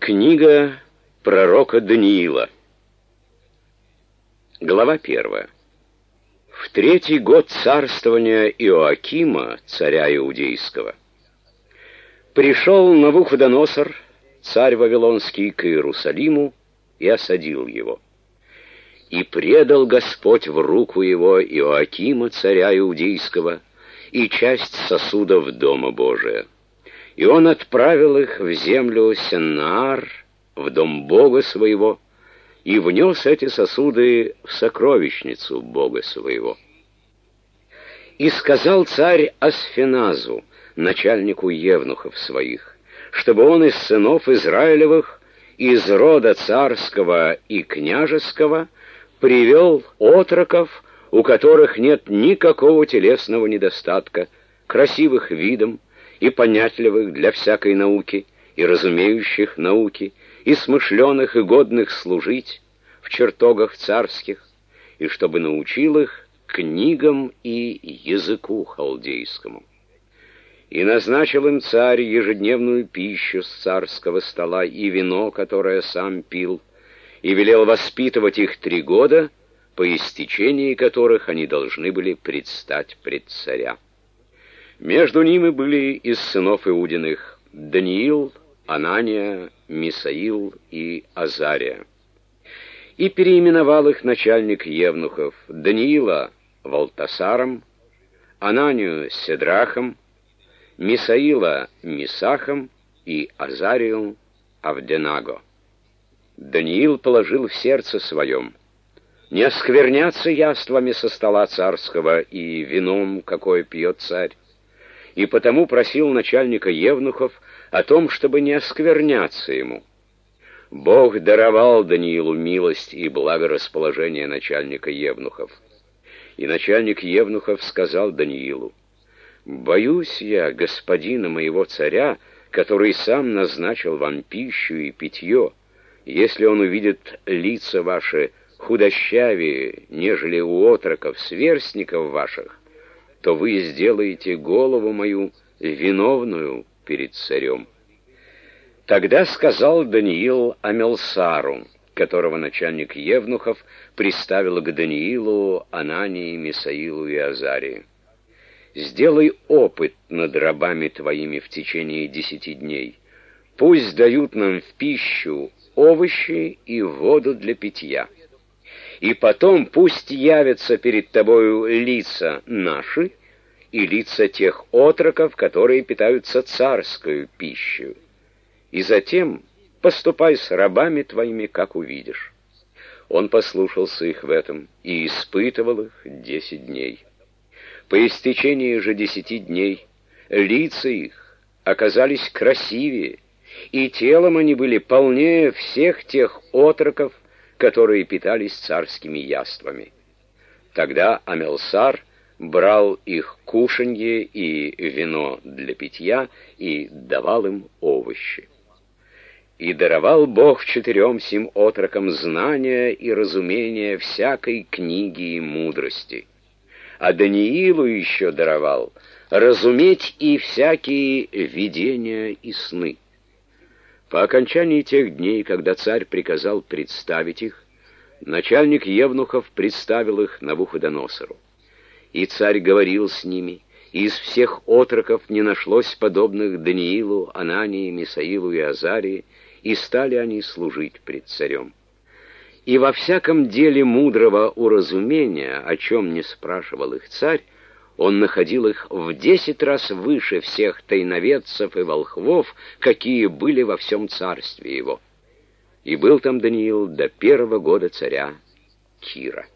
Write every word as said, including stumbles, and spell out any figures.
Книга пророка Даниила. Глава первая. В третий год царствования Иоакима, царя Иудейского, пришел Навуходоносор, царь Вавилонский, к Иерусалиму и осадил его. И предал Господь в руку его Иоакима, царя Иудейского, и часть сосудов Дома Божия. И он отправил их в землю Сеннаар, в дом Бога своего, и внес эти сосуды в сокровищницу Бога своего. И сказал царь Асфеназу, начальнику евнухов своих, чтобы он из сынов Израилевых, из рода царского и княжеского, привел отроков, у которых нет никакого телесного недостатка, красивых видом, и понятливых для всякой науки, и разумеющих науки, и смышленых, и годных служить в чертогах царских, и чтобы научил их книгам и языку халдейскому. И назначил им царь ежедневную пищу с царского стола и вино, которое сам пил, и велел воспитывать их три года, по истечении которых они должны были предстать пред царя. Между ними были из сынов Иудиных Даниил, Анания, Мисаил и Азария. И переименовал их начальник евнухов Даниила Валтасаром, Ананию Седрахом, Мисаила Мисахом и Азарию Авденаго. Даниил положил в сердце своем не оскверняться яствами со стола царского и вином, какое пьет царь, и потому просил начальника евнухов о том, чтобы не оскверняться ему. Бог даровал Даниилу милость и благорасположение начальника евнухов. И начальник евнухов сказал Даниилу: «Боюсь я господина моего царя, который сам назначил вам пищу и питье, если он увидит лица ваши худощавее, нежели у отроков, сверстников ваших, то вы сделаете голову мою виновную перед царем». Тогда сказал Даниил Амелсару, которого начальник евнухов приставил к Даниилу, Анании, Мисаилу и Азарии: «Сделай опыт над рабами твоими в течение десяти дней. Пусть дают нам в пищу овощи и воду для питья. И потом пусть явятся перед тобою лица наши и лица тех отроков, которые питаются царскою пищей. И затем поступай с рабами твоими, как увидишь». Он послушался их в этом и испытывал их десять дней. По истечении же десяти дней лица их оказались красивее, и телом они были полнее всех тех отроков, которые питались царскими яствами. Тогда Амелсар брал их кушанье и вино для питья и давал им овощи. И даровал Бог четырем сим отрокам знания и разумения всякой книги и мудрости. А Даниилу еще даровал разуметь и всякие видения и сны. По окончании тех дней, когда царь приказал представить их, начальник евнухов представил их Навуходоносору. И царь говорил с ними, и из всех отроков не нашлось подобных Даниилу, Анании, Мисаилу и Азарии, и стали они служить пред царем. И во всяком деле мудрого уразумения, о чем не спрашивал их царь, он находил их в десять раз выше всех тайноведцев и волхвов, какие были во всем царстве его. И был там Даниил до первого года царя Кира.